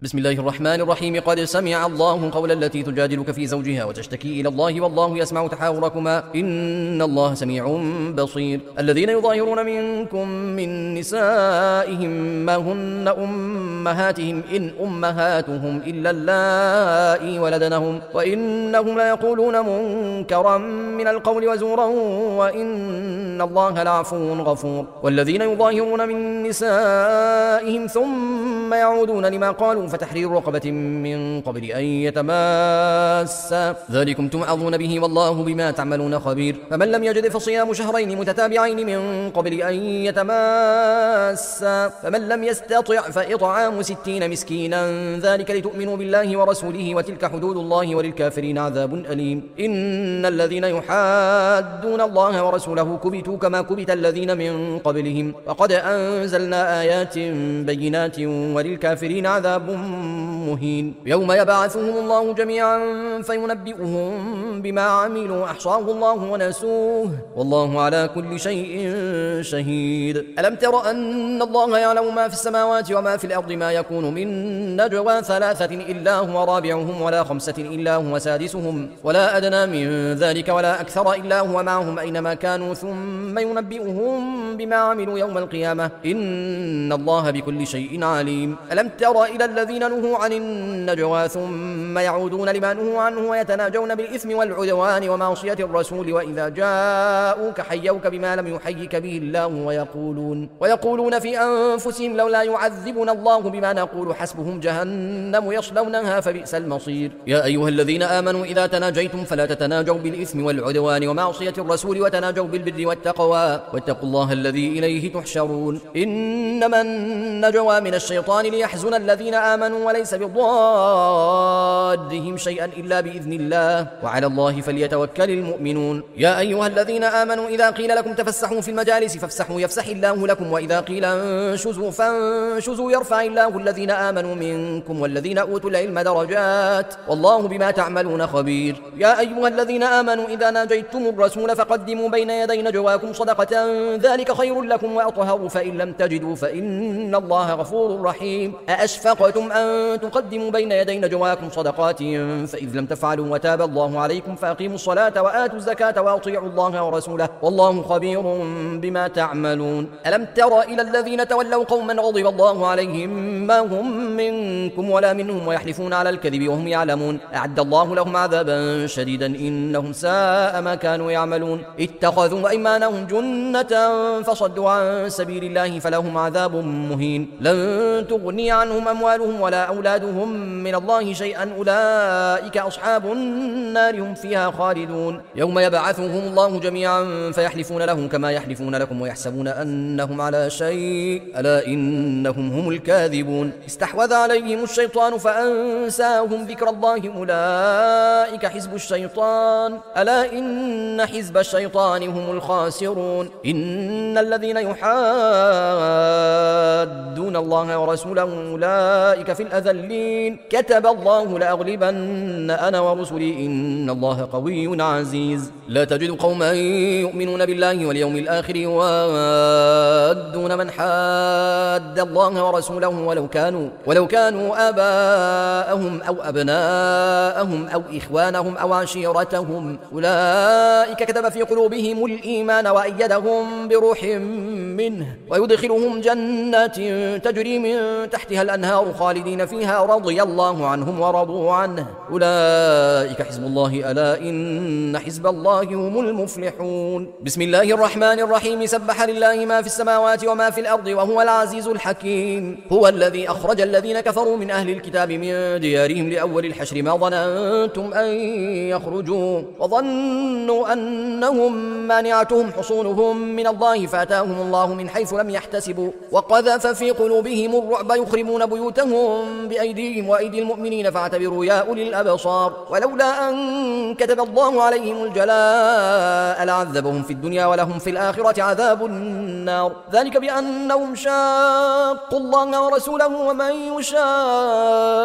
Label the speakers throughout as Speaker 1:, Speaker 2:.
Speaker 1: بسم الله الرحمن الرحيم. قد سمع الله قول التي تجادلك في زوجها وتشتكي إلى الله والله يسمع تحاوركما إن الله سميع بصير. الذين يظاهرون منكم من نسائهم ما هن أمهاتهم إن أمهاتهم إلا اللائي ولدنهم وإنهم ليقولون منكرا من القول وزورا وإن الله لعفو غفور. والذين يظاهرون من نسائهم ثم يعودون لما قالوا فتحرير رقبة من قبل أن يتماسا ذلكم توعظون به والله بما تعملون خبير. فمن لم يجد فصيام شهرين متتابعين من قبل أن يتماسا فمن لم يستطع فإطعام 60 مسكينا ذلك لتؤمنوا بالله ورسوله وتلك حدود الله وللكافرين عذاب أليم. إن الذين يحادون الله ورسوله كبتوا كما كبت الذين من قبلهم وقد أنزلنا آيات بينات وللكافرين عذاب مهين. يوم يبعثهم الله جميعا فينبئهم بما عملوا أحصاه الله ونسوه والله على كل شيء شهيد. ألم تر أن الله يعلم ما في السماوات وما في الأرض ما يكون من نجوى 3 إلا هو رابعهم ولا 5 إلا هو سادسهم ولا أدنى من ذلك ولا أكثر إلا هو معهم أينما كانوا ثم ينبئهم بما عملوا يوم القيامة إن الله بكل شيء عليم. ألم تر إلى الذين نهوا عن النجوى ثم يعودون لما نهوا عنه ويتناجون بالإثم والعدوان ومعصية الرسول وإذا جاءوك حيوك بما لم يحيك به الله ويقولون في أنفسهم لولا يعذبنا الله بما نقول حسبهم جهنم يصلونها فبئس المصير. يا أيها الذين آمنوا إذا تناجيتم فلا تتناجوا بالإثم والعدوان ومعصية الرسول وتناجوا بالبر والتقوى واتقوا الله الذي إليه تحشرون. إنما النجوى من الشيطان ليحزن الذين آمنوا وليس بضادهم شيئا إلا بإذن الله وعلى الله فليتوكل المؤمنون. يا أيها الذين آمنوا إذا قيل لكم تفسحوا في المجالس فافسحوا يفسح الله لكم وإذا قيل انشزوا فانشزوا يرفع الله الذين آمنوا منكم والذين أوتوا العلم درجات والله بما تعملون خبير. يا أيها الذين آمنوا إذا ناجيتم الرسول فقدموا بين يدي نجواكم صدقة ذلك خير لكم وأطهر فإن لم تجدوا فإن الله غفور رحيم. أأشفقتم أن تقدموا بين يدي نجواكم صدقات فإذ لم تفعلوا وتاب الله عليكم فأقيموا الصلاة وآتوا الزكاة وأطيعوا الله ورسوله والله خبير بما تعملون. ألم تر إلى الذين تولوا قوما غضب الله عليهم ما هم منكم ولا منهم ويحلفون على الكذب وهم يعلمون أعد الله لهم عذابا شديدا إنهم ساء ما كانوا يعملون. اتخذوا أيمانهم جنة فصدوا عن سبيل الله فلهم عذاب مهين. لن تغني عنهم أموالهم ولا أولادهم من الله شيئا أولئك أصحاب النار هم فيها خالدون. يوم يبعثهم الله جميعا فيحلفون له كما يحلفون لكم ويحسبون أنهم على شيء ألا إنهم هم الكاذبون. استحوذ عليهم الشيطان فأنساهم ذكر الله أولئك حزب الشيطان ألا إن حزب الشيطان هم الخاسرون. إن الذين يحادون الله ورسوله أولئك في الأذلين كتب الله لأغلبن أنا ورسلي إن الله قوي عزيز. لا تجد قوما يؤمنون بالله واليوم الآخر يوادون من حاد الله ورسوله ولو كانوا آباءهم أو أبناءهم أو إخوانهم أو عشيرتهم أولئك كتب في قلوبهم الإيمان وأيدهم بروح منه ويدخلهم جنات تجري من تحتها الأنهار خالدين فيها رضي الله عنهم ورضوا عنه أولئك حزب الله ألا إن حزب الله هم المفلحون. بسم الله الرحمن الرحيم. سبح لله ما في السماوات وما في الأرض وهو العزيز الحكيم. هو الذي أخرج الذين كفروا من أهل الكتاب من ديارهم لأول الحشر ما ظننتم أن يخرجوا وظنوا أنهم مانعتهم حصونهم من الله فأتاهم الله من حيث لم يحتسبوا وقذف في قلوبهم الرعب يخربون بيوتهم بأيديهم وأيدي المؤمنين فاعتبروا يا أولي الأبصار. ولولا أن كتب الله عليهم الجلاء لعذبهم في الدنيا ولهم في الآخرة عذاب النار ذلك بأنهم شاقوا الله ورسوله ومن يشاق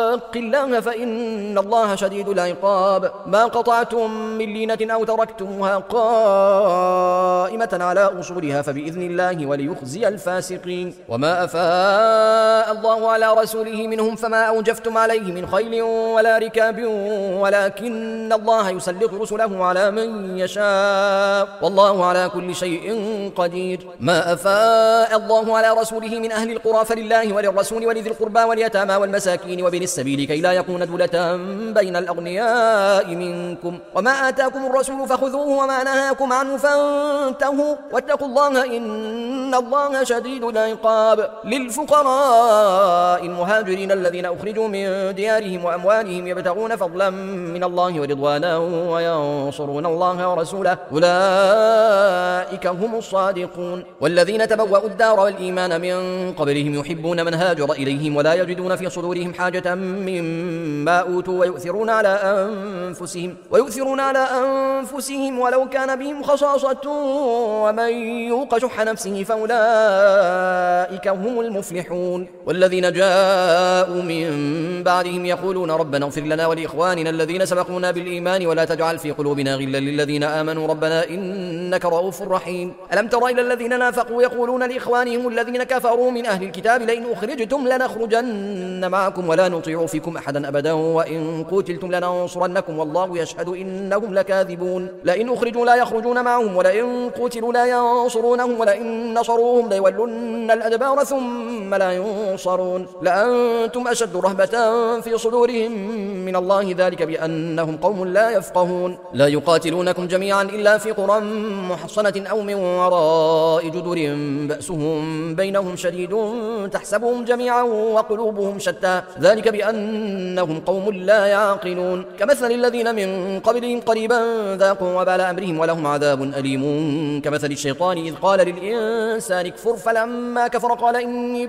Speaker 1: يشاق الله فإن الله شديد العقاب. ما قطعتم من لينة أو تركتموها قائمة على أصولها فبإذن الله وليخزي الفاسقين. وما أفاء الله على رسوله منهم فما أوجفتم عليه من خيل ولا ركاب ولكن الله يسلط رسله على من يشاء والله على كل شيء قدير. ما أفاء الله على رسوله من أهل القرى فلله وللرسول ولذي القربى واليتامى والمساكين وبن السبيل كي لا يكون دولة بين الأغنياء منكم. وما آتاكم الرسول فخذوه وما نهاكم عنه فانتهوا واتقوا الله إن الله شديد العقاب. للفقراء المهاجرين الذين أخرجوا من ديارهم وأموالهم يبتغون فضلا من الله ورضوانا وينصرون الله ورسوله أولئك هم الصادقون. والذين تبوأوا الدار والإيمان من قبلهم يحبون من هاجر إليهم ولا يجدون في صدورهم حاجة مما أوتوا ويؤثرون على أنفسهم ولو كان بهم خصاصة ومن يوق شح نفسه فأولئك هم المفلحون. والذين جاءوا من بعدهم يقولون ربنا اغفر لنا ولإخواننا الذين سبقونا بالإيمان ولا تجعل في قلوبنا غلا للذين آمنوا ربنا إنك رؤوف رحيم. ألم تر إلى الذين نافقوا يقولون لإخوانهم الذين كفروا من أهل الكتاب لئن أخرجتم لنخرجن معكم ولا نطيع فيكم أحدا أبدا وإن قتلتم لننصرنكم والله يشهد إنهم لكاذبون. لئن أخرجوا لا يخرجون معهم ولئن قتلوا لا ينصرونهم ولئن نصروهم ليولن الأدبار ثم لا ينصرون. لأنتم أشد رهبة في صدورهم من الله ذلك بأنهم قوم لا يفقهون. لا يقاتلونكم جميعا إلا في قرى محصنة أو من وراء جدر بأسهم بينهم شديد تحسبهم جميعا وقلوبهم شتى ذلك بأنهم قوم لا يعقلون. كمثل الذين من قبلهم قريبا ذاقوا وبال أمرهم ولهم عذاب أليم كمثل الشيطان إذ قال للإنسان اكفر فلما كفر قال إني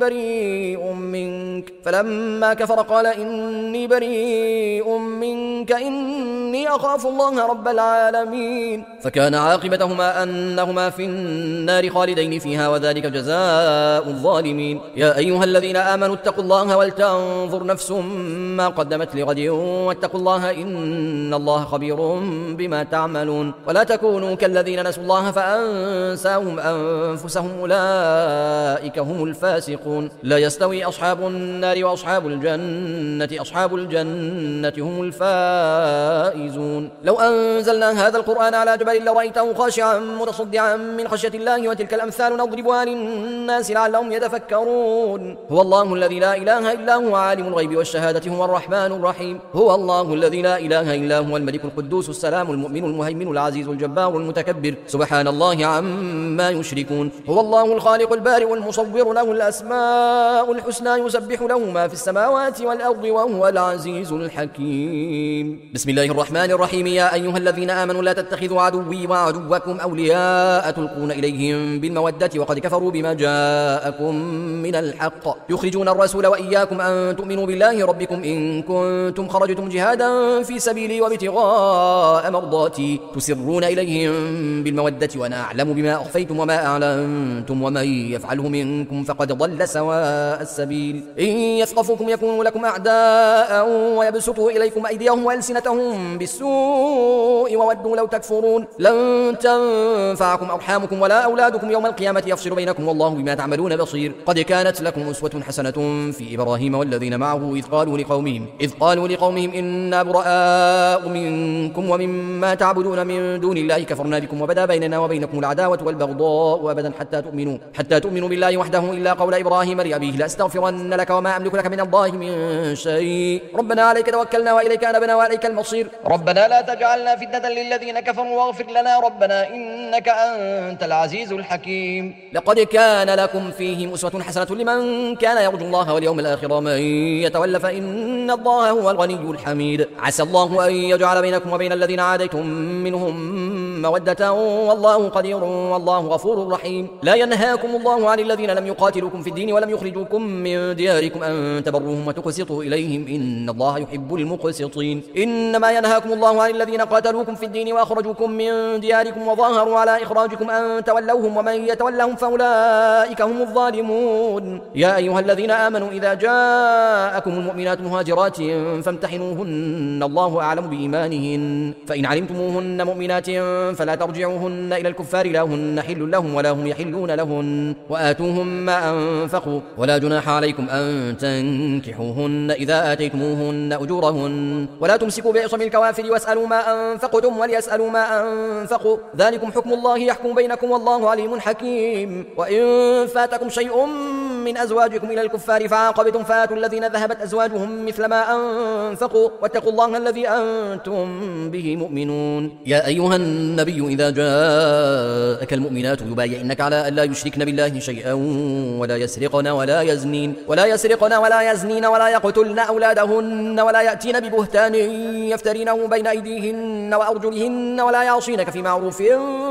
Speaker 1: بريء منك إني أخاف الله رب العالمين. فكان عاقبتهما أنهما في النار خالدين فيها وذلك جزاء الظالمين. يا أيها الذين آمنوا اتقوا الله ولتنظر نفس ما قدمت لغد واتقوا الله إن الله خبير بما تعملون. ولا تكونوا كالذين نسوا الله فأنساهم أنفسهم أولئك هم الفاسقون. لا يستوي أصحاب النار وأصحاب الجنة أصحاب الجنة هم الفائزون. لو أنزلنا هذا القرآن على جبل لرأيته خاشعا متصدعا من خشية الله وتلك الأمثال نضربها للناس لعلهم يتفكرون. هو الله الذي لا إله إلا هو عالم الغيب والشهادة هو الرحمن الرحيم. هو الله الذي لا إله إلا هو الملك القدوس السلام المؤمن المهيمن العزيز الجبار المتكبر سبحان الله عما يشركون. هو الله الخالق البارئ المصور له الأسماء الحسنى يسبح له ما في السماوات والأرض وهو العزيز الحكيم. بسم الله الرحمن الرحيم. يا أيها الذين آمنوا لا تتخذوا عدوي وعدوكم أولياء تلقون إليهم بالمودة وقد كفروا بما جاءكم من الحق يخرجون الرسول وإياكم أن تؤمنوا بالله ربكم إن كنتم خرجتم جهادا في سبيلي وابتغاء مرضاتي تسرون إليهم بالمودة وأنا أعلم بما أخفيتم وما أعلنتم ومن يفعله منكم فقد ضل سواء السبيل. إن يثقفوكم يكونوا لكم أعداء ويبسطوا إليكم أيديهم وألسنتهم بالسوء وودوا لو تكفرون. لن تنفعكم أرحامكم ولا أولادكم يوم القيامة يفصل بينكم والله بما تعملون بصير. قد كانت لكم أسوة حسنة في إبراهيم والذين معه إذ قالوا لقومهم إنا براء منكم ومما تعبدون من دون الله كفرنا بكم وبدا بيننا وبينكم العداوة والبغضاء أبدا حتى تؤمنوا بالله وحده إلا قول إبراهيم لأبيه لأستغفرن لك وما أملك لك من الله من شيء ربنا عليك توكلنا وإليك أنبنا وإليك المصير ربنا لا تجعلنا فتنة للذين كفروا واغفر لنا ربنا إنك أنت العزيز الحكيم. لقد كان لكم فيهم أسوة حسنة لمن كان يرجو الله واليوم الآخر ومن يتولى فإن الله هو الغني الحميد. عسى الله أن يجعل بينكم وبين الذين عاديتم منهم مودة والله قدير والله غفور رحيم. لا ينهاكم الله عن الذين لم يقاتلوكم في الدين ولم يخرجوكم من دياركم أن تبروهم وتقسطوا إليهم إن الله يحب المقسطين. إنما ينهاكم الله عن الذين قاتلوكم في الدين وأخرجوكم من دياركم وظاهروا على إخراجكم أن تولوهم ومن يتولهم فأولئك هم الظالمون. يا أيها الذين آمنوا إذا جاءكم المؤمنات مهاجرات فامتحنوهن الله أعلم بإيمانهن فإن علمتموهن مؤمنات فلا ترجعوهن إلى الكفار لا هن حل لهم ولا هم يحلون لهن وآتوهم ما أنفقوا ولا جناح عليكم أن تنكحوهن إذا آتيتموهن أجورهن ولا تمسكوا بعصم الكوافر واسألوا ما أنفقتم وليسألوا ما أنفقوا ذلكم حكم الله يحكم بينكم والله عليم حكيم. وإن فاتكم شيء من أزواجكم إلى الكفار فعاقبتم فآتوا الذين ذهبت أزواجهم مثل ما أنفقوا واتقوا الله الذي أنتم به مؤمنون. يا أيها النبي إذا جاءك المؤمنات يبايعنك على أن لا يشركن بالله شيئا ولا يسرقن ولا يزنين ولا يقتلن أولادهن ولا يأتين ببهتان يفترينه بين أيديهن وأرجلهن ولا يعصينك في معروف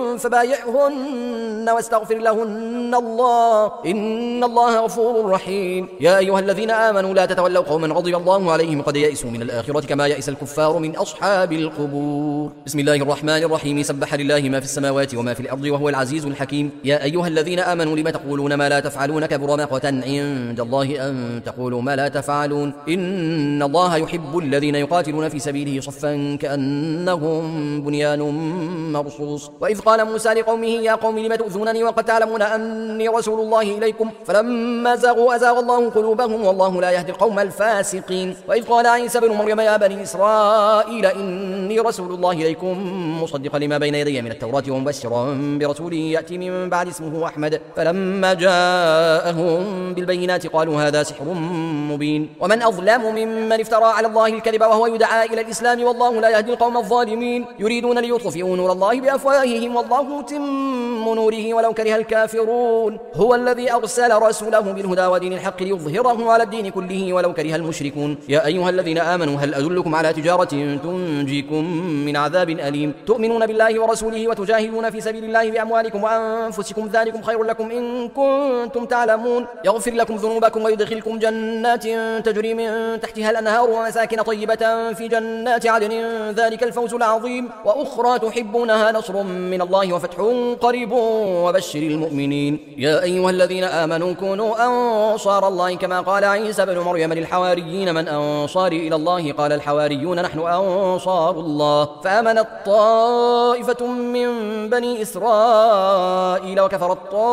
Speaker 1: فبايعهن واستغفر لهن الله إن الله غفور رحيم. يا أيها الذين آمنوا لا تتولوا قوما غضب الله عليهم قد يئسوا من الآخرة كما يئس الكفار من أصحاب القبور. بسم الله الرحمن الرحيم. سبح لله ما في السماوات وما في الأرض وهو العزيز الحكيم. يا أيها الذين آمنوا لم تقولون ما لا تفعلون كبر مقتا عند الله أن تقولوا ما لا تفعلون إن الله يحب الذين يقاتلون في سبيله صفا كأنهم بنيان مرصوص. وإذ قال موسى لقومه يا قوم لم تؤذونني وقد تعلمون أني رسول الله إليكم فلما زاغوا أزاغ الله قلوبهم والله لا يهدي القوم الفاسقين. وإذ قال عيسى بن مريم يا بني إسرائيل إني رسول الله إليكم مصدقا لما بين يدي من التوراة ومبشرا برسول يأتي من بعد اسمه أحمد فلما جاءهم بالبينات قالوا هذا سحر مبين. ومن أظلم ممن افترى على الله الكذب وهو يدعى إلى الإسلام والله لا يهدي القوم الظالمين. يريدون ليطفئوا نور الله بأفواههم والله متم نوره ولو كره الكافرون. هو الذي أرسل رسوله بالهدى ودين الحق ليظهره على الدين كله ولو كره المشركون. يا أيها الذين آمنوا هل أدلكم على تجارة تنجيكم من عذاب أليم تؤمنون بالله ورسوله وتجاهدون في سبيل الله بأموالكم وأنفسكم ذلكم خير لكم إن كنتم تعلمون. يغفر لكم ذنوبكم ويدخلكم جنات تجري من تحتها الأنهار ومساكن طيبة في جنات عدن ذلك الفوز العظيم. وأخرى تحبونها نصر من الله وفتح قريب وبشر المؤمنين. يا أيها الذين آمنوا كونوا أنصار الله كما قال عيسى بن مريم للحواريين من أنصاري إلى الله قال الحواريون نحن أنصار الله فآمنت طائفة من بني إسرائيل وكفرت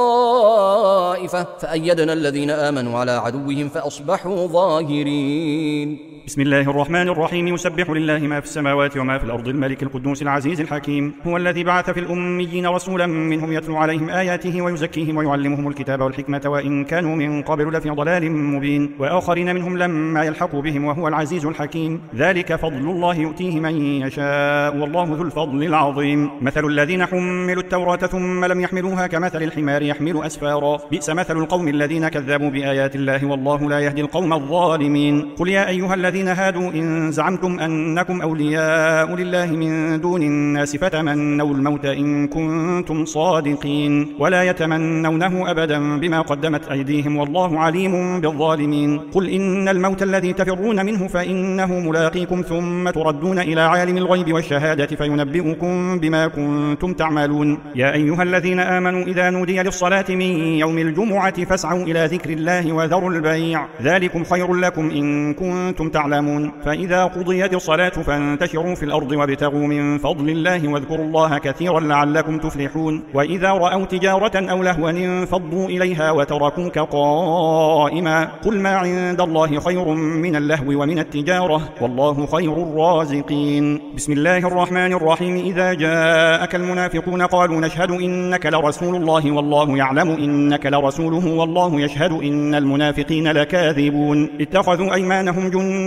Speaker 1: طائفة فأيدنا الذين آمنوا على عدوهم فأصبحوا ظاهرين.
Speaker 2: بسم الله الرحمن الرحيم. يسبح لله ما في السماوات وما في الأرض الملك القدوس العزيز الحكيم. هو الذي بعث في الأميين رسولا منهم يتلو عليهم آياته ويزكيهم ويعلمهم الكتاب والحكمة وإن كانوا من قبل لفي ضلال مبين وآخرين منهم لما يلحقوا بهم وهو العزيز الحكيم. ذلك فضل الله يؤتيه من يشاء والله ذو الفضل العظيم. مثل الذين حملوا التوراة ثم لم يحملوها كمثل الحمار يحمل أسفارا بئس مثل القوم الذين كذبوا بآيات الله والله لا يهدي القوم الظالمين. قل يا أيها الذين هادوا إن زعمتم أنكم أولياء لله من دون الناس فتمنوا الموت إن كنتم صادقين ولا يتمنونه أبدا بما قدمت أيديهم والله عليم بالظالمين. قل إن الموت الذي تفرون منه فإنه ملاقيكم ثم تردون إلى عالم الغيب والشهادة فينبئكم بما كنتم تعملون. يا أيها الذين آمنوا إذا نودي للصلاة من يوم الجمعة فاسعوا إلى ذكر الله وذروا البيع ذلكم خير لكم إن كنتم تعلمون. فإذا قضيت الصلاة فانتشروا في الأرض وابتغوا من فضل الله واذكروا الله كثيرا لعلكم تفلحون. وإذا رأوا تجارة أو لهوا انفضوا إليها وتركوك قائما قل ما عند الله خير من اللهو ومن التجارة والله خير الرازقين. بسم الله الرحمن الرحيم. إذا جاءك المنافقون قالوا نشهد إنك لرسول الله والله يعلم إنك لرسوله والله يشهد إن المنافقين لكاذبون. اتخذوا أيمانهم جنة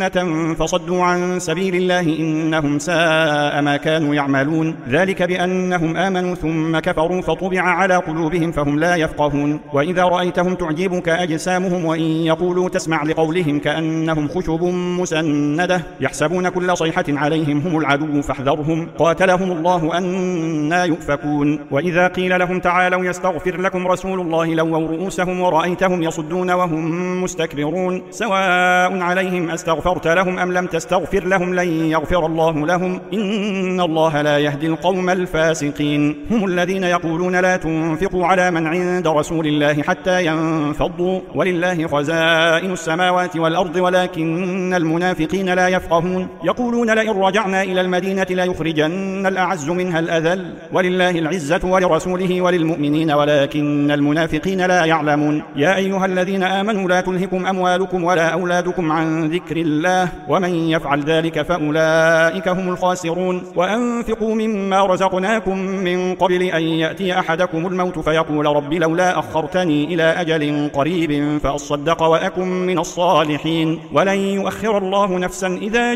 Speaker 2: فتنة فصدوا عن سبيل الله إنهم ساء ما كانوا يعملون ذلك بأنهم آمنوا ثم كفروا فطبع على قلوبهم فهم لا يفقهون وإذا رأيتهم تعجبك أجسامهم وإن يقولوا تسمع لقولهم كأنهم خشب مسندة يحسبون كل صيحة عليهم هم العدو فاحذرهم قاتلهم الله أنى يؤفكون وإذا قيل لهم تعالوا يستغفر لكم رسول الله لووا رؤوسهم ورأيتهم يصدون وهم مستكبرون سواء عليهم أستغفرت لهم أم لم تستغفر لهم لن يغفر الله لهم إن الله لا يهدي القوم الفاسقين هم الذين يقولون لا تنفقوا على من عند رسول الله حتى ينفضوا ولله خزائن السماوات والأرض ولكن المنافقين لا يفقهون يقولون لئن رجعنا إلى المدينة ليخرجن الأعز منها الأذل ولله العزة ولرسوله وللمؤمنين ولكن المنافقين لا يعلمون يا أيها الذين آمنوا لا تلهكم أموالكم ولا أولادكم عن ذكر الله ومن يفعل ذلك فأولئك هم الخاسرون وأنفقوا مما رزقناكم من قبل أن يأتي أحدكم الموت فيقول رب لولا أخرتني إلى أجل قريب فأصدق وأكن من الصالحين ولن يؤخر الله نفسا إذا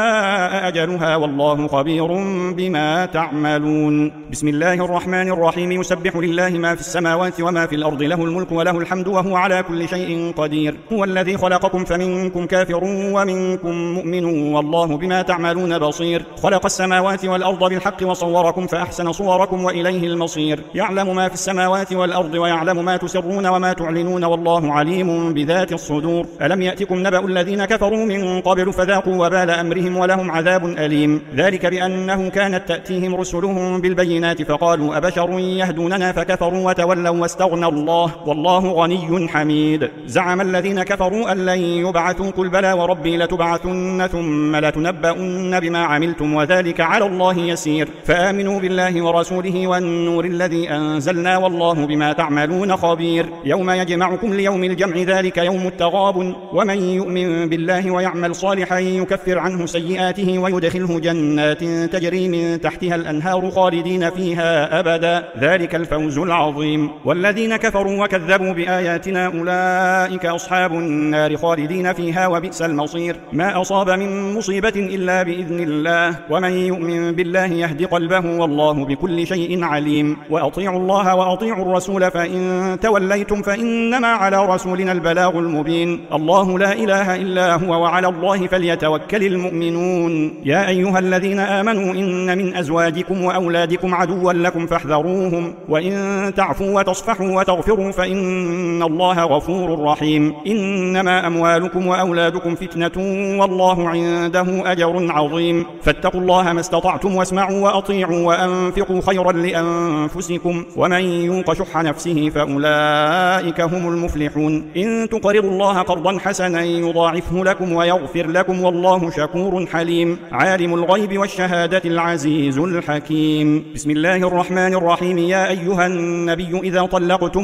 Speaker 2: جاء أجلها والله خبير بما تعملون بسم الله الرحمن الرحيم يسبح لله ما في السماوات وما في الأرض له الملك وله الحمد وهو على كل شيء قدير هو الذي خلقكم فمنكم كافر ومنكم مؤمن والله بما تعملون بصير خلق السماوات والأرض بالحق وصوركم فأحسن صوركم وإليه المصير يعلم ما في السماوات والأرض ويعلم ما تسرون وما تعلنون والله عليم بذات الصدور ألم يأتكم نبأ الذين كفروا من قبل فذاقوا وبال أمرهم ولهم عذاب أليم ذلك بأنه كانت تأتيهم رسلهم بالبينات فقالوا أبشر يهدوننا فكفروا وتولوا واستغنى الله والله غني حميد زعم الذين كفروا أن لن يبعثوا قل بلى وربي لتبعثن ثم لتنبؤن بما عملتم وذلك على الله يسير فآمنوا بالله ورسوله والنور الذي أنزلنا والله بما تعملون خبير يوم يجمعكم ليوم الجمع ذلك يوم التغابن ومن يؤمن بالله ويعمل صالحا يكفر عنه سيئاته ويدخله جنات تجري من تحتها الأنهار خالدين فيها أبدا ذلك الفوز العظيم والذين كفروا وكذبوا بآياتنا أولئك أصحاب النار خالدين فيها وبئس المصير ما أصاب من مصيبة إلا بإذن الله ومن يؤمن بالله يهدي قلبه والله بكل شيء عليم وأطيعوا الله وأطيعوا الرسول فإن توليتم فإنما على رسولنا البلاغ المبين الله لا إله إلا هو وعلى الله فليتوكل المؤمنون يا أيها الذين آمنوا إن من أزواجكم وأولادكم عدوا لكم فاحذروهم وإن تعفوا وتصفحوا وتغفروا فإن الله غفور رحيم إنما أموالكم وأولادكم فتنة والله عنده أجر عظيم فاتقوا الله ما استطعتم واسمعوا وأطيعوا وأنفقوا خيرا لأنفسكم ومن يوق شح نفسه فأولئك هم المفلحون إن تقرضوا الله قرضا حسنا يضاعفه لكم ويغفر لكم والله شكور حليم عالم الغيب والشهادة العزيز الحكيم بسم الله الرحمن الرحيم يا أيها النبي إذا طلقتم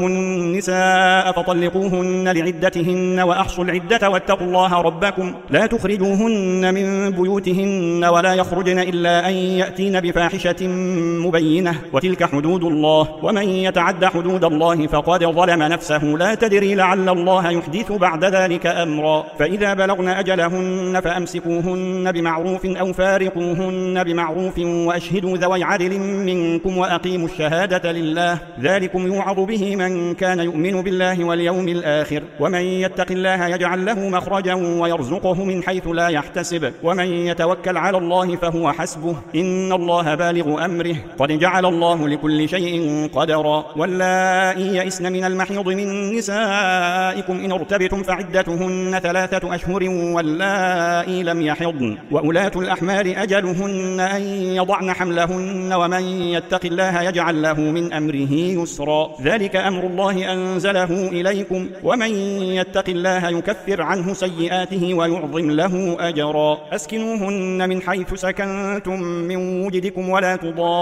Speaker 2: النساء فطلقوهن لعدتهن وأحصوا العدة واتقوا الله ربكم لا تخرجوهن من بيوتهن ولا يخرجن إلا أن يأتين بفاحشة مبينة وتلك حدود الله ومن يتعد حدود الله فقد ظلم نفسه لا تدري لعل الله يحدث بعد ذلك أمرا فإذا بلغن أجلهن فأمسكوهن بمعروف أو فارقوهن بمعروف وأشهدوا ذوي عدل منكم وأقيموا الشهادة لله ذلكم يوعظ به من كان يؤمن بالله واليوم الآخر ومن يتق الله يجعل له مخرجا ويرزقه من حيث لا يحتسب ومن يتوكل على الله فهو حسبه إن الله بالغ أمره قد جعل الله لكل شيء قدرا واللائي يئسن من المحيض من نسائكم إن ارتبتم فعدتهن 3 أشهر واللائي لم يحضن وأولاة الأحمال أجلهن أن يضعن حملهن ومن يتق الله يجعل له من أمره يسرا ذلك أمر الله أنزله إليكم ومن يتق الله يكفر عنه سيئاته ويعظم له أجرا أسكنوهن من حيث سكنتم من وجدكم ولا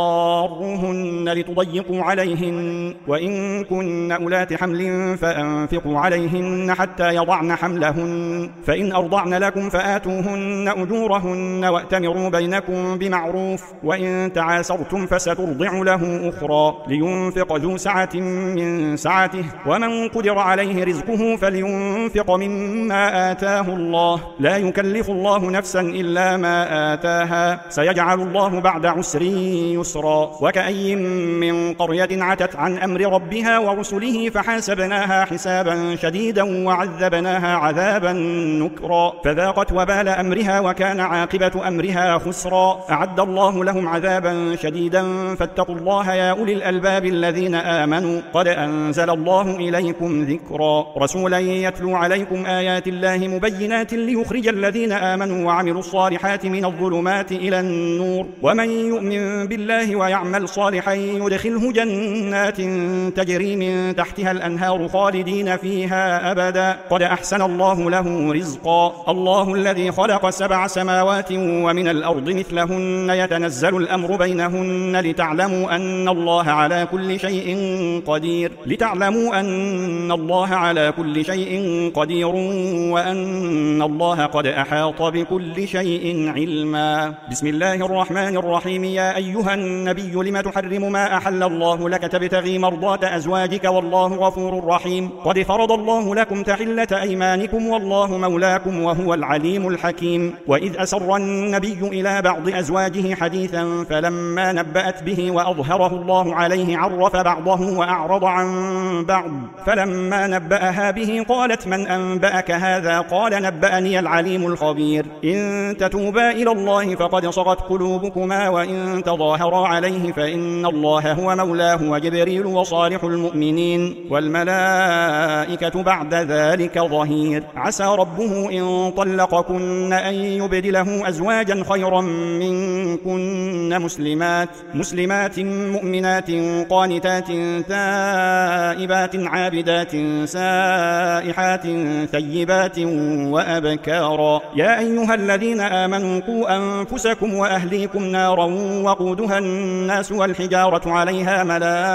Speaker 2: تضاروهن لتضيقوا عليهن وإن كن أولات حمل فأنفقوا عليهن حتى يضعن حملهن فإن أرضعن لكم فآتوهن أجورهن وأتمروا بينكم بمعروف وإن تعاسرتم فسترضع له أخرى لينفق ذو سعة من سعته ومن قدر عليه رزقه فلينفق مما آتاه الله لا يكلف الله نفسا إلا ما آتاها سيجعل الله بعد عسر يسرا وكأي من قرية عتت عن أمر ربها ورسله فحاسبناها حسابا شديدا وعذبناها عذابا نكرا فذاقت وبال أمرها وكان عاقبة أمرها خسرا أعد الله لهم عذابا شديدا فاتقوا الله يا أولي الألباب الذين آمنوا قد أنزل الله إليكم ذكرا رسولا يتلو عليكم آيات الله مبينات ليخرج الذين آمنوا وعملوا الصالحات من الظلمات إلى النور ومن يؤمن بالله ويعمل صالحا يدخله جنات تجري من تحتها الأنهار خالدين فيها أبدا قد أحسن الله له رزقا الله الذي خلق 7 سماوات ومن الأرض مثلهن يتنزل الأمر بينهن لتعلموا أن الله على كل شيء قدير وأن الله قد أحاط بكل شيء علما بسم الله الرحمن الرحيم يا أيها النبي لم تحرم ما أحل الله لك تبتغي مرضات أزواجك والله غفور رحيم قد فرض الله لكم تحلة أيمانكم والله مولاكم وهو العليم الحكيم وإذ أسر النبي إلى بعض أزواجه حديثا فلما نبأت به وأظهره الله عليه عرف بعضه وأعرض عن بعض فلما نبأها به قالت من أنبأك هذا قال نبأني العليم الخبير إن تتوبا إلى الله فقد صغت قلوبكما وإن تظاهرا عليه فإن الله هو مولاه وجبريل وصالح المؤمنين والملائكة بعد ذلك ظهير عسى ربه إن طلقكن أن يبدله أزواجا خيرا منكن مسلمات مؤمنات قانتات تائبات عابدات سائحات ثيبات وأبكارا يا أيها الذين آمنوا قوا أنفسكم وأهليكم نارا وقودها الناس والحجارة عليها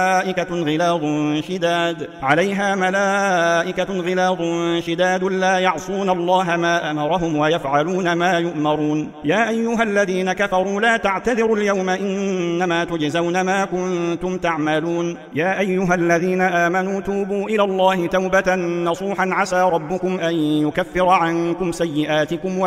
Speaker 2: ملائكة غلاظ شداد لا يعصون الله ما أمرهم ويفعلون ما يؤمرون يا أيها الذين كفروا لا تعتذروا اليوم إنما تجزون ما كنتم تعملون يا أيها الذين آمنوا توبوا إلى الله توبة نصوحا عسى ربكم أن يكفر عنكم سيئاتكم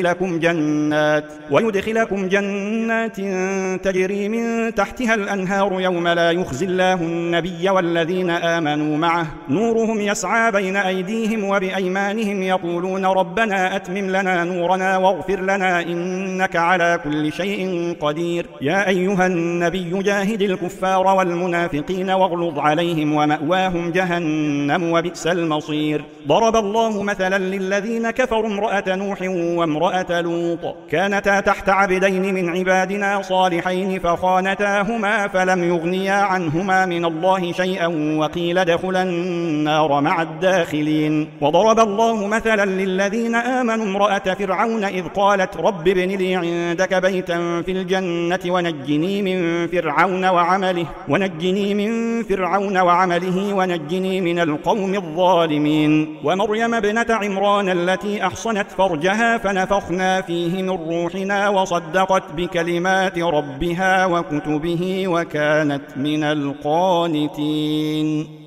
Speaker 2: ويدخلكم جنات تجري من تحتها الأنهار يوم لا يخزي الله النبي والذين آمنوا معه نورهم يسعى بين أيديهم وبأيمانهم يقولون ربنا أتمم لنا نورنا واغفر لنا إنك على كل شيء قدير يا أيها النبي جاهد الكفار والمنافقين واغلظ عليهم ومأواهم جهنم وبئس المصير ضرب الله مثلا للذين كفروا امرأة نوح وامرأة لوط كانتا تحت عبدين من عبادنا صالحين فخانتاهما فلم يغنيا عنهما من الله شيئا وقيل ادخلا النار مع الداخلين وضرب الله مثلا للذين آمنوا امرأة فرعون إذ قالت رب ابن لي عندك بيتا في الجنة ونجني من فرعون وعمله ونجني من القوم الظالمين ومريم ابنة عمران التي أحصنت فرجها فنفخنا فيه من روحنا وصدقت بكلمات ربها وكتبه وكانت من القانتين